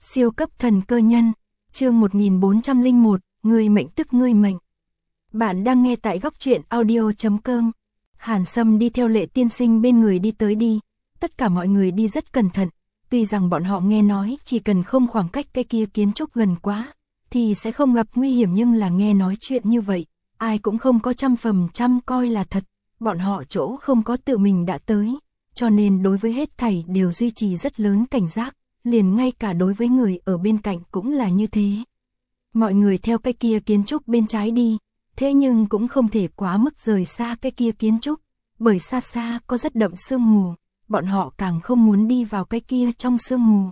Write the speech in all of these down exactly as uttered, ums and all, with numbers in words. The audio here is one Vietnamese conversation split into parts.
Siêu cấp thần cơ nhân, chương một nghìn bốn trăm lẻ một, người mệnh tức ngươi mệnh. Bạn đang nghe tại góc truyện audio chấm com. Hàn Sâm đi theo Lệ tiên sinh bên người đi tới đi, tất cả mọi người đi rất cẩn thận, tuy rằng bọn họ nghe nói chỉ cần không khoảng cách cái kia kiến trúc gần quá, thì sẽ không gặp nguy hiểm, nhưng là nghe nói chuyện như vậy, ai cũng không có trăm phần trăm coi là thật, bọn họ chỗ không có tự mình đã tới, cho nên đối với hết thảy đều duy trì rất lớn cảnh giác, liền ngay cả đối với người ở bên cạnh cũng là như thế. Mọi người theo cái kia kiến trúc bên trái đi, thế nhưng cũng không thể quá mức rời xa cái kia kiến trúc, bởi xa xa có rất đậm sương mù, bọn họ càng không muốn đi vào cái kia trong sương mù.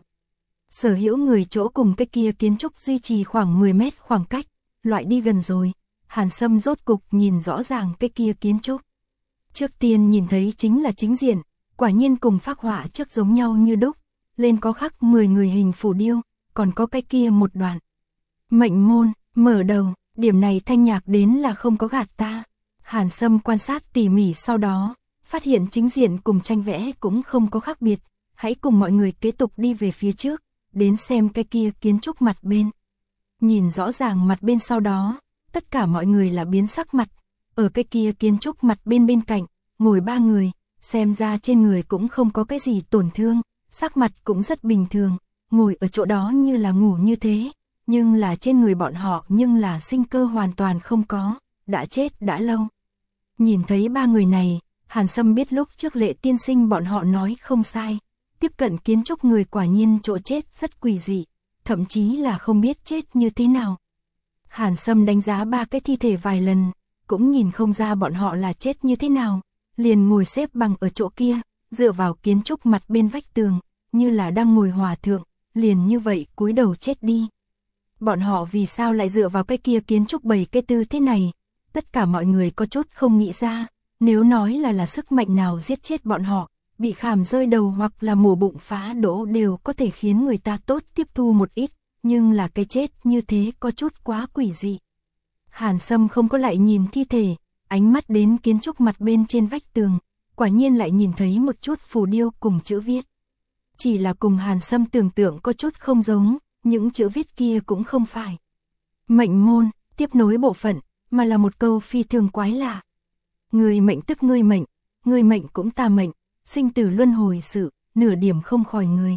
Sở hữu người chỗ cùng cái kia kiến trúc duy trì khoảng mười mét khoảng cách, loại đi gần rồi, Hàn Sâm rốt cục nhìn rõ ràng cái kia kiến trúc. Trước tiên nhìn thấy chính là chính diện, quả nhiên cùng phác họa trước giống nhau như đúc, lên có khắc mười người hình phù điêu, còn có cái kia một đoạn. Mệnh môn, mở đầu, điểm này Thanh Nhạc đến là không có gạt ta. Hàn Sâm quan sát tỉ mỉ sau đó, phát hiện chính diện cùng tranh vẽ cũng không có khác biệt, hãy cùng mọi người kế tục đi về phía trước, đến xem cái kia kiến trúc mặt bên. Nhìn rõ ràng mặt bên sau đó, tất cả mọi người là biến sắc mặt, ở cái kia kiến trúc mặt bên bên cạnh, ngồi ba người, xem ra trên người cũng không có cái gì tổn thương, sắc mặt cũng rất bình thường, ngồi ở chỗ đó như là ngủ như thế, nhưng là trên người bọn họ nhưng là sinh cơ hoàn toàn không có, đã chết đã lâu. Nhìn thấy ba người này, Hàn Sâm biết lúc trước Lệ tiên sinh bọn họ nói không sai, tiếp cận kiến trúc người quả nhiên chỗ chết rất quỷ dị, thậm chí là không biết chết như thế nào. Hàn Sâm đánh giá ba cái thi thể vài lần, cũng nhìn không ra bọn họ là chết như thế nào, liền ngồi xếp bằng ở chỗ kia, dựa vào kiến trúc mặt bên vách tường, như là đang ngồi hòa thượng, liền như vậy cúi đầu chết đi. Bọn họ vì sao lại dựa vào cái kia kiến trúc bảy cái tư thế này? Tất cả mọi người có chút không nghĩ ra, nếu nói là là sức mạnh nào giết chết bọn họ, bị khảm rơi đầu hoặc là mổ bụng phá đổ đều có thể khiến người ta tốt tiếp thu một ít, nhưng là cái chết như thế có chút quá quỷ dị. Hàn Sâm không có lại nhìn thi thể, ánh mắt đến kiến trúc mặt bên trên vách tường, quả nhiên lại nhìn thấy một chút phù điêu cùng chữ viết. Chỉ là cùng Hàn Sâm tưởng tượng có chút không giống, những chữ viết kia cũng không phải mệnh môn, tiếp nối bộ phận, mà là một câu phi thường quái lạ. Người mệnh tức ngươi mệnh, người mệnh cũng ta mệnh, sinh tử luân hồi sự, nửa điểm không khỏi người.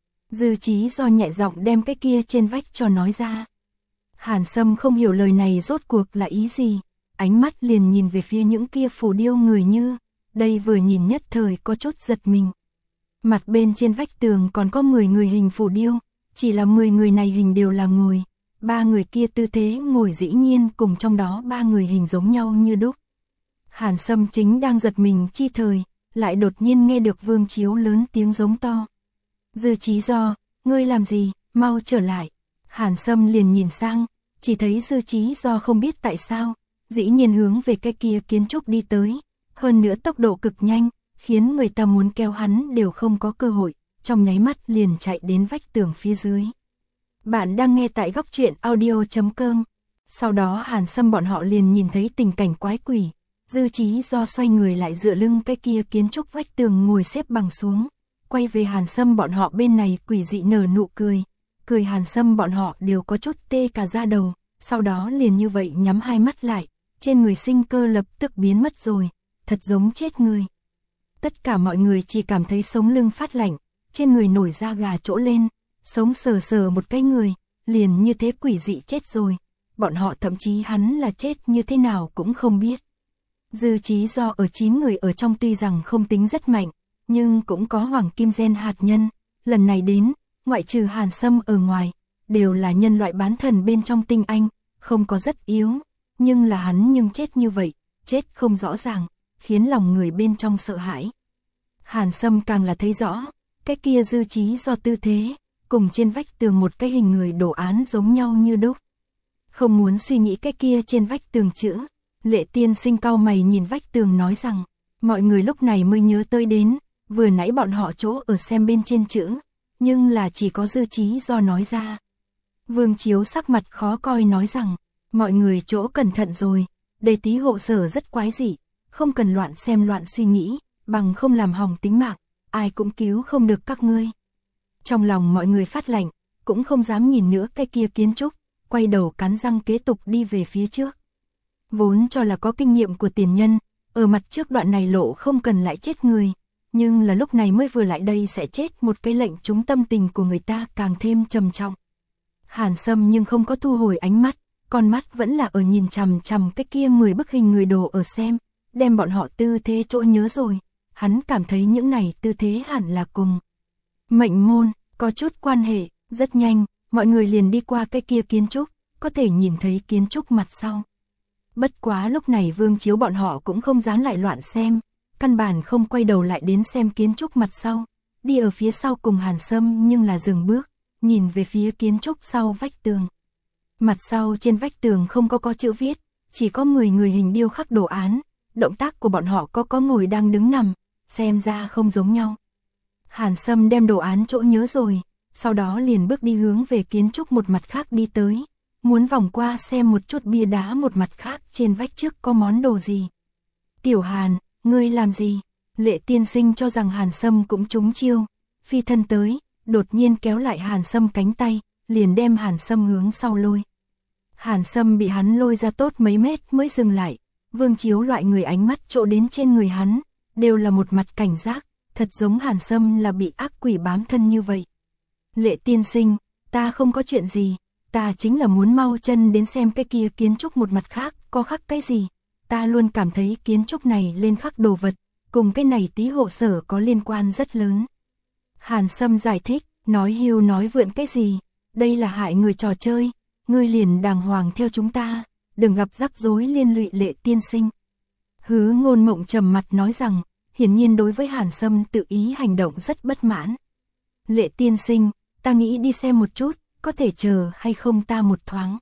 Dư Chí Do nhẹ giọng đem cái kia trên vách cho nói ra. Hàn Sâm không hiểu lời này rốt cuộc là ý gì, ánh mắt liền nhìn về phía những kia phù điêu người như, đây vừa nhìn nhất thời có chút giật mình. Mặt bên trên vách tường còn có mười người hình phù điêu, chỉ là mười người này hình đều là ngồi, ba người kia tư thế ngồi dĩ nhiên cùng trong đó ba người hình giống nhau như đúc. Hàn Sâm chính đang giật mình chi thời, lại đột nhiên nghe được Vương Chiếu lớn tiếng giống to. Dư Chí Do, ngươi làm gì, mau trở lại. Hàn Sâm liền nhìn sang, chỉ thấy Dư Chí Do không biết tại sao, dĩ nhiên hướng về cái kia kiến trúc đi tới, hơn nữa tốc độ cực nhanh, khiến người ta muốn kéo hắn đều không có cơ hội, trong nháy mắt liền chạy đến vách tường phía dưới. Bạn đang nghe tại góc truyện audio chấm com. Sau đó Hàn Sâm bọn họ liền nhìn thấy tình cảnh quái quỷ, Dư Chí Do xoay người lại dựa lưng cái kia kiến trúc vách tường ngồi xếp bằng xuống, quay về Hàn Sâm bọn họ bên này quỷ dị nở nụ cười, cười Hàn Sâm bọn họ đều có chút tê cả da đầu, sau đó liền như vậy nhắm hai mắt lại, trên người sinh cơ lập tức biến mất rồi, thật giống chết người. Tất cả mọi người chỉ cảm thấy sống lưng phát lạnh, trên người nổi da gà trỗi lên, sống sờ sờ một cái người, liền như thế quỷ dị chết rồi, bọn họ thậm chí hắn là chết như thế nào cũng không biết. Dư Chí Do ở chín người ở trong tuy rằng không tính rất mạnh, nhưng cũng có hoàng kim gen hạt nhân, lần này đến, ngoại trừ Hàn Sâm ở ngoài, đều là nhân loại bán thần bên trong tinh anh, không có rất yếu, nhưng là hắn nhưng chết như vậy, chết không rõ ràng, khiến lòng người bên trong sợ hãi. Hàn Sâm càng là thấy rõ, cái kia Dư Chí Do tư thế, cùng trên vách tường một cái hình người đồ án giống nhau như đúc. Không muốn suy nghĩ cái kia trên vách tường chữ, Lệ tiên sinh cau mày nhìn vách tường nói rằng, mọi người lúc này mới nhớ tới đến, vừa nãy bọn họ chỗ ở xem bên trên chữ, nhưng là chỉ có Dư Chí Do nói ra. Vương Chiếu sắc mặt khó coi nói rằng, mọi người chỗ cẩn thận rồi, đây tí hộ sở rất quái dị, không cần loạn xem loạn suy nghĩ, bằng không làm hỏng tính mạng, ai cũng cứu không được các ngươi. Trong lòng mọi người phát lạnh, cũng không dám nhìn nữa cái kia kiến trúc, quay đầu cắn răng kế tục đi về phía trước. Vốn cho là có kinh nghiệm của tiền nhân, ở mặt trước đoạn này lộ không cần lại chết người, nhưng là lúc này mới vừa lại đây sẽ chết một cái lệnh trúng tâm tình của người ta càng thêm trầm trọng. Hàn Sâm nhưng không có thu hồi ánh mắt, con mắt vẫn là ở nhìn chằm chằm cái kia mười bức hình người đồ ở xem, đem bọn họ tư thế chỗ nhớ rồi, hắn cảm thấy những này tư thế hẳn là cùng mệnh môn, có chút quan hệ, rất nhanh, mọi người liền đi qua cái kia kiến trúc, có thể nhìn thấy kiến trúc mặt sau. Bất quá lúc này Vương Chiếu bọn họ cũng không dám lại loạn xem, căn bản không quay đầu lại đến xem kiến trúc mặt sau, đi ở phía sau cùng Hàn Sâm nhưng là dừng bước, nhìn về phía kiến trúc sau vách tường. Mặt sau trên vách tường không có có chữ viết, chỉ có mười người hình điêu khắc đồ án, động tác của bọn họ có có ngồi đang đứng nằm, xem ra không giống nhau. Hàn Sâm đem đồ án chỗ nhớ rồi, sau đó liền bước đi hướng về kiến trúc một mặt khác đi tới, muốn vòng qua xem một chút bia đá một mặt khác trên vách trước có món đồ gì. Tiểu Hàn, ngươi làm gì? Lệ tiên sinh cho rằng Hàn Sâm cũng trúng chiêu, phi thân tới, đột nhiên kéo lại Hàn Sâm cánh tay, liền đem Hàn Sâm hướng sau lôi. Hàn Sâm bị hắn lôi ra tốt mấy mét mới dừng lại, Vương Chiếu loại người ánh mắt chỗ đến trên người hắn, đều là một mặt cảnh giác, thật giống Hàn Sâm là bị ác quỷ bám thân như vậy. Lệ tiên sinh, ta không có chuyện gì, ta chính là muốn mau chân đến xem cái kia kiến trúc một mặt khác, có khắc cái gì. Ta luôn cảm thấy kiến trúc này lên khắc đồ vật, cùng cái này tí hộ sở có liên quan rất lớn. Hàn Sâm giải thích, nói hưu nói vượn cái gì, đây là hại người trò chơi, ngươi liền đàng hoàng theo chúng ta, đừng gặp rắc rối liên lụy Lệ tiên sinh. Hứa Ngôn Mộng trầm mặt nói rằng, hiển nhiên đối với Hàn Sâm tự ý hành động rất bất mãn. Lệ tiên sinh, ta nghĩ đi xem một chút, có thể chờ hay không ta một thoáng.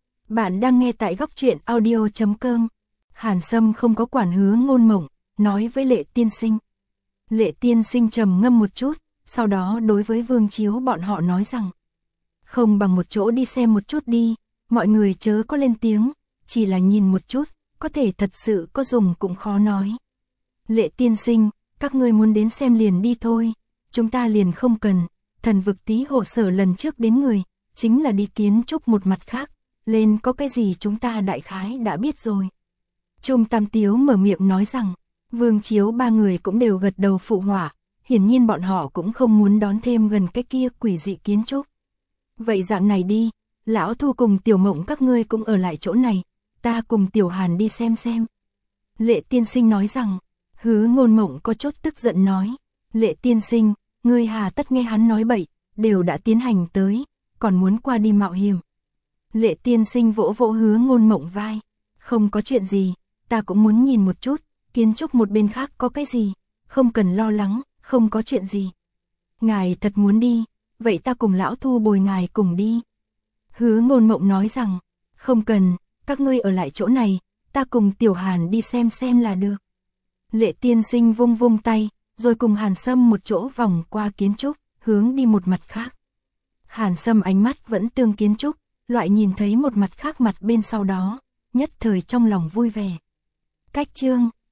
Bạn đang nghe tại góc truyện audio chấm com. Hàn Sâm không có quản Hứa Ngôn Mộng, nói với Lệ tiên sinh. Lệ tiên sinh trầm ngâm một chút, sau đó đối với Vương Chiếu bọn họ nói rằng, không bằng một chỗ đi xem một chút đi, mọi người chớ có lên tiếng, chỉ là nhìn một chút, có thể thật sự có dùng cũng khó nói. Lệ tiên sinh, các ngươi muốn đến xem liền đi thôi, chúng ta liền không cần, thần vực tí hộ sở lần trước đến người, chính là đi kiến trúc một mặt khác, lên có cái gì chúng ta đại khái đã biết rồi. Trung Tam Tiếu mở miệng nói rằng, Vương Chiếu ba người cũng đều gật đầu phụ họa, hiển nhiên bọn họ cũng không muốn đón thêm gần cái kia quỷ dị kiến trúc. Vậy dạng này đi, Lão Thu cùng Tiểu Mộng các ngươi cũng ở lại chỗ này, ta cùng Tiểu Hàn đi xem xem. Lệ tiên sinh nói rằng, Hứa Ngôn Mộng có chút tức giận nói, Lệ tiên sinh, ngươi hà tất nghe hắn nói bậy, đều đã tiến hành tới, còn muốn qua đi mạo hiểm. Lệ tiên sinh vỗ vỗ Hứa Ngôn Mộng vai, không có chuyện gì, ta cũng muốn nhìn một chút, kiến trúc một bên khác có cái gì, không cần lo lắng, không có chuyện gì. Ngài thật muốn đi, vậy ta cùng Lão Thu bồi ngài cùng đi. Hứa Ngôn Mộng nói rằng, không cần, các ngươi ở lại chỗ này, ta cùng Tiểu Hàn đi xem xem là được. Lệ tiên sinh vung vung tay, rồi cùng Hàn Sâm một chỗ vòng qua kiến trúc, hướng đi một mặt khác. Hàn Sâm ánh mắt vẫn tương kiến trúc, loại nhìn thấy một mặt khác mặt bên sau đó, nhất thời trong lòng vui vẻ. Cách chương